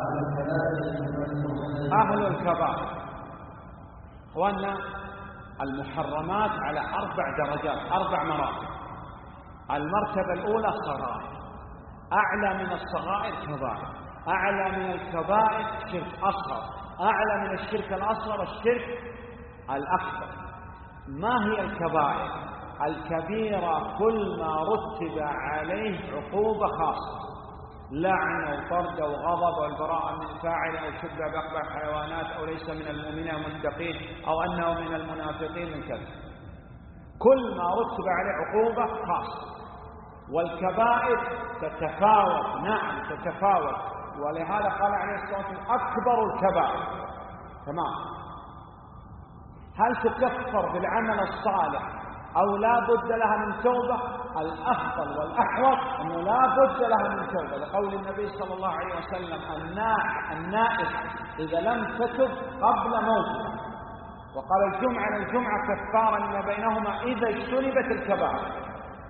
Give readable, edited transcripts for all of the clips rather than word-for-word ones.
أهل الكبائر وأن المحرمات على 4 درجات 4 مراتب. المرتبة الأولى الصغائر، أعلى من الصغائر كبائر، أعلى من الكبائر شرك أصغر، أعلى من الشرك الأصغر الشرك الأكبر. ما هي الكبائر؟ الكبيرة كل ما رتب عليه عقوبة خاصة، لعن أو طرد أو غضب أو البراءة من الفاعل أو شبه بأقبح حيوانات أو ليس من المؤمنين المتقين أو أنه من المنافقين من كذا، كل ما رتب عليه عقوبة خاصة. والكبائر تتفاوت، نعم تتفاوت، ولهذا قال عليه الصلاة والسلام أكبر الكبائر. تمام. هل تكفر بالعمل الصالح أو لا بد لها من توبة؟ الأفضل والأحوط أنه لا بد لها من توبة، لقول النبي صلى الله عليه وسلم النائحة إذا لم تتب قبل موتها، وقال الجمعة للجمعة كفارا لما بينهما إذا اجتنبت الكبائر.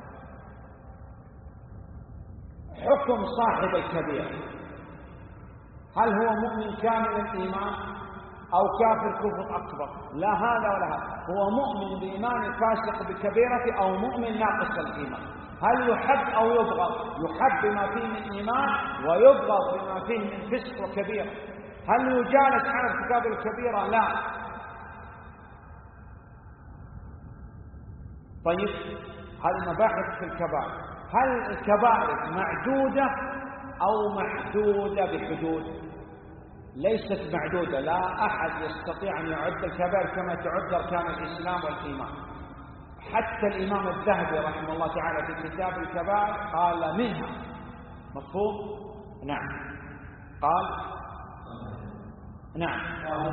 حكم صاحب الكبيرة، هل هو مؤمن كامل الإيمان أو كافر كفر أكبر؟ لا هذا ولا هذا، هو مؤمن بإيمان فاسق بكبيرة أو مؤمن ناقص الإيمان. هل يحب أو يبغض؟ يحب بما فيه من إيمان ويبغض بما فيه من فسق وكبيرة. هل يجالس على ارتكاب الكبيرة؟ لا. طيب هذه مباحث في الكبائر. هل الكبائر معدودة أو محدودة بحدود؟ ليست معدودة، لا أحد يستطيع أن يعد الكبائر كما تعد أركان الإسلام والإيمان. حتى الإمام الذهبي رحمه الله تعالى في كتاب الكبائر قال منها. مفهوم؟ نعم. قال نعم.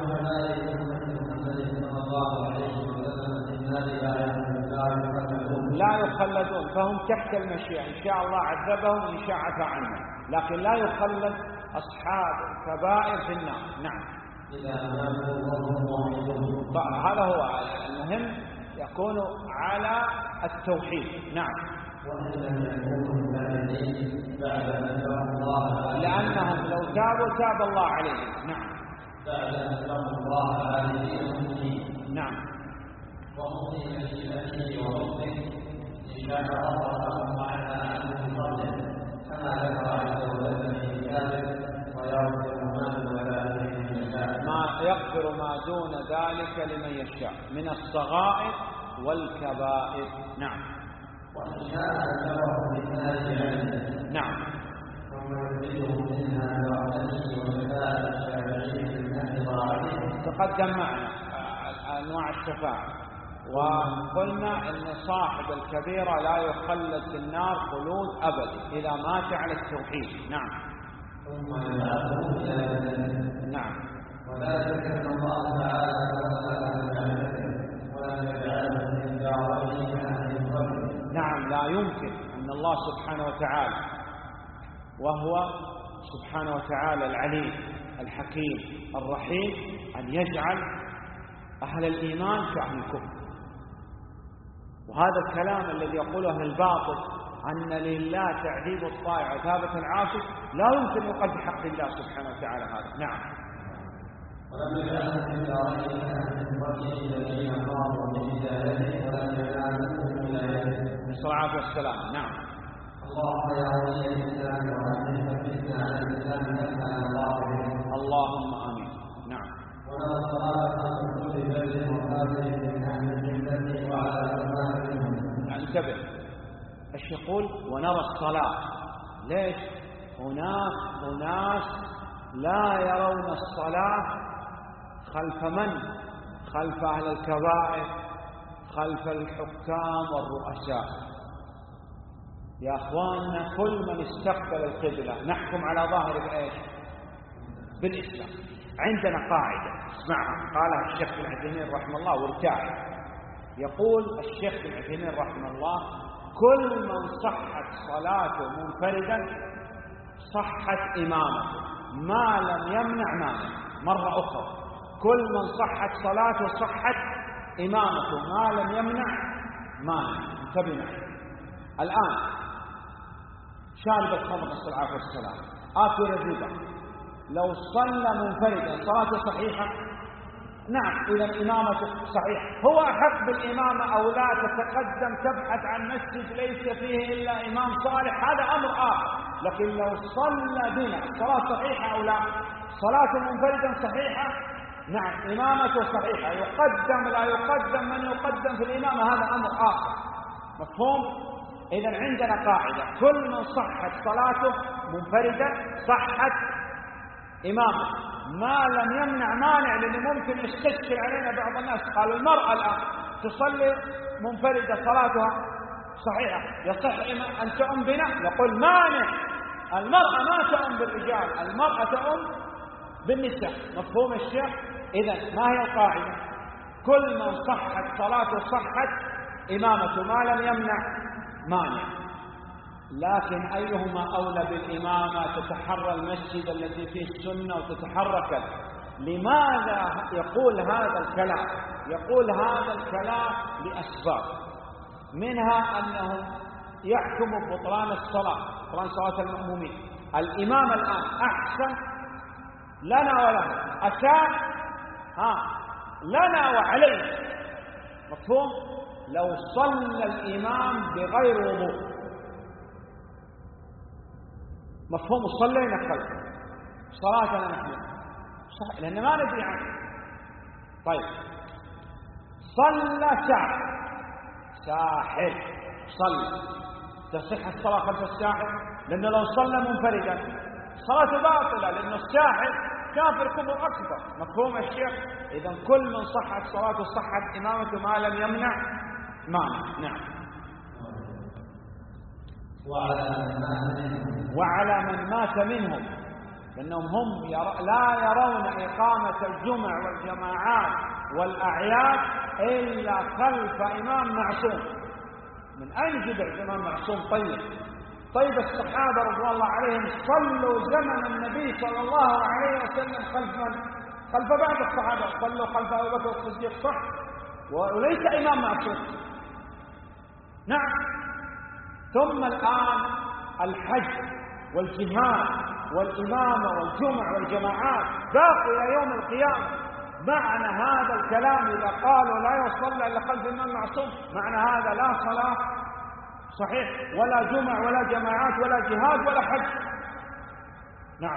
لا يخلدون، فهم تحت المشيئة، إن شاء الله عذبهم وإن شاء عفى عنهم، لكن لا يخلد أصحاب الكبائر في النار. نعم. هذا هو المهم، يكون على التوحيد. نعم. لأنهم لو تابوا تاب الله عليهم. نعم. نعم. ما يغفر ما دون ذلك لمن يشاء من الصغائر والكبائر. نعم. نعم. تقدم معنا أنواع الشفاعة، وقلنا أن صاحب الكبيرة لا يخلد في النار خلود أبدا إذا مات على التوحيد. نعم. نعم. وذلك أن الله تعالى نعم، لا يمكن أن الله سبحانه وتعالى وهو سبحانه وتعالى العليم الحكيم الرحيم أن يجعل أهل الإيمان كأهل الكفر. وهذا الكلام الذي يقوله أهل الباطل أن لله تعذيب الطائع وثابت العاصي لا يمكن يقال بحق الله سبحانه وتعالى هذا. نعم. ولم يجعلهم في دارين الذين قاموا بهدايته ولم يجعلهم ولايته. الصلاة والسلام. نعم. اللهم يا ولي الإسلام وأهل فتنة على الإسلام نفعل الله به. اللهم آمين. نعم. ونرى الصلاة عن كل بر وفاجر من أهل الجنة وعلى أمانهم. انتبه ايش يقول؟ ونرى الصلاة. ليش؟ هناك أناس لا يرون الصلاة خلف من؟ خلف أهل الكبائر، خلف الحكام والرؤساء. يا أخواننا كل من استقبل القبلة نحكم على ظاهر بإيش؟ بالإسلام. عندنا قاعدة اسمعها قالها الشيخ بن عثيمين رحمه الله وارتاح. يقول الشيخ بن عثيمين رحمه الله كل من صحت صلاته منفردا صحت إمامته ما لم يمنع مانع. مرة أخرى كل من صحت صلاته صحت إمامته ما لم يمنع مانع. انتبهنا الآن شارب الخمر نسأل العافية والسلام، آكل الربا، لو صلى منفردا صلاته صحيحة؟ نعم، إذا إمامته صحيح. هو أحق بالإمامة أو لا؟ تتقدم تبحث عن مسجد ليس فيه إلا إمام صالح، هذا أمر آخر. لكن لو صلى بنا صلاة صحيحة أو لا؟ صلاته منفردا صحيحة؟ نعم، إمامته صحيحة. يقدم لا يقدم، من يقدم في الإمامة هذا أمر آخر. مفهوم؟ إذا عندنا قاعدة: كل من صحت صلاته منفردا صحت إمامه، ما لم يمنع مانع. لأنه ممكن يستشكل علينا بعض الناس، قالوا المرأة الآن تصلي منفردة صلاتها صحيحة، يصح أن تؤم بنا؟ نقول مانع، المرأة ما تؤم بالرجال، المرأة تؤم بالنساء. مفهوم الشيخ؟ إذن ما هي القاعدة؟ كل من صحت صلاته صحت إمامته ما لم يمنع مانع. لكن أيهما أولى بالإمامة؟ تتحرى المسجد الذي فيه السنة وتتحرك. لماذا يقول هذا الكلام؟ يقول هذا الكلام لأسباب، منها أنه يحكم ببطلان الصلاة، بطلان صلاة المأمومين. الإمام الآن أحسن لنا وله، أساء لنا وعليه. مفهوم؟ لو صلى الإمام بغير وضوء، مفهوم، صلينا خلفه صلاتنا نحن صح، لأن ما ندري عنه. طيب، صلى ساحر صلى، تصح الصلاة خلف الساحر؟ لأنه لو صلى منفردا صلاته باطلة، لأنه الساحر كافر كفر أكبر. مفهوم الشيخ؟ إذن كل من صحت صلاته صحت إمامته ما لم يمنع مانع. نعم. وعلى من مات منهم، لأنهم هم لا يرون إقامة الجمع والجماعات والأعياد إلا خلف إمام معصوم. من أين جبع إمام معصوم؟ طيب الصحابة رضي الله عليهم صلوا زمن النبي صلى الله عليه وسلم خلف من؟ خلف بعض الصحابة، صلوا خلف أبي بكر الصديق صح، وليس إمام معصوم. نعم. ثم الآن الحج والجهاد والإمامة والجمع والجماعات باقي إلى يوم القيامة. معنى هذا الكلام إذا قالوا لا يصلى إلا خلف إمام معصوم، معنى هذا لا صلاة صحيح ولا جمع ولا جماعات ولا جهاد ولا حج. نعم.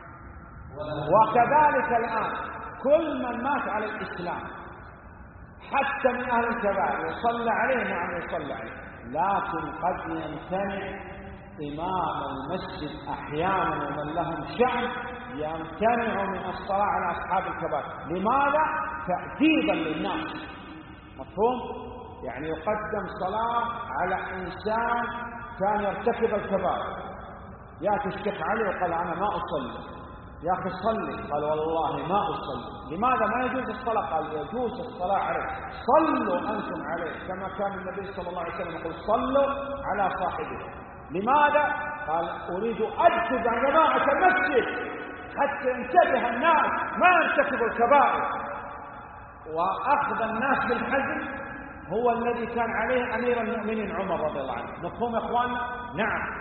وكذلك الآن كل من مات على الإسلام حتى من أهل الكبائر يصلى عليه، نعم يصلى عليه، لكن قد يمتنع إمام المسجد أحيانا ومن لهم شأن يمتنع من الصلاة على أصحاب الكبائر. لماذا؟ تأديبا للناس. مفهوم؟ يعني يقدم صلاة على إنسان كان يرتكب الكبائر، يأتي الشيخ علي وقال أنا ما أصلي، يا أخي صلي، قال والله ما أصلي. لماذا ما يجوز الصلاة؟ قال يجوز الصلاة عليه، صلوا أنتم عليه، كما كان النبي صلى الله عليه وسلم يقول صلوا على صاحبه. لماذا؟ قال أريد أدخل جماعة المسجد حتى ينتبه الناس ما يرتكبوا الكبائر. وأخذ الناس بالحزم هو الذي كان عليه أمير المؤمنين عمر رضي الله عنه. مفهوم يا إخواننا؟ نعم.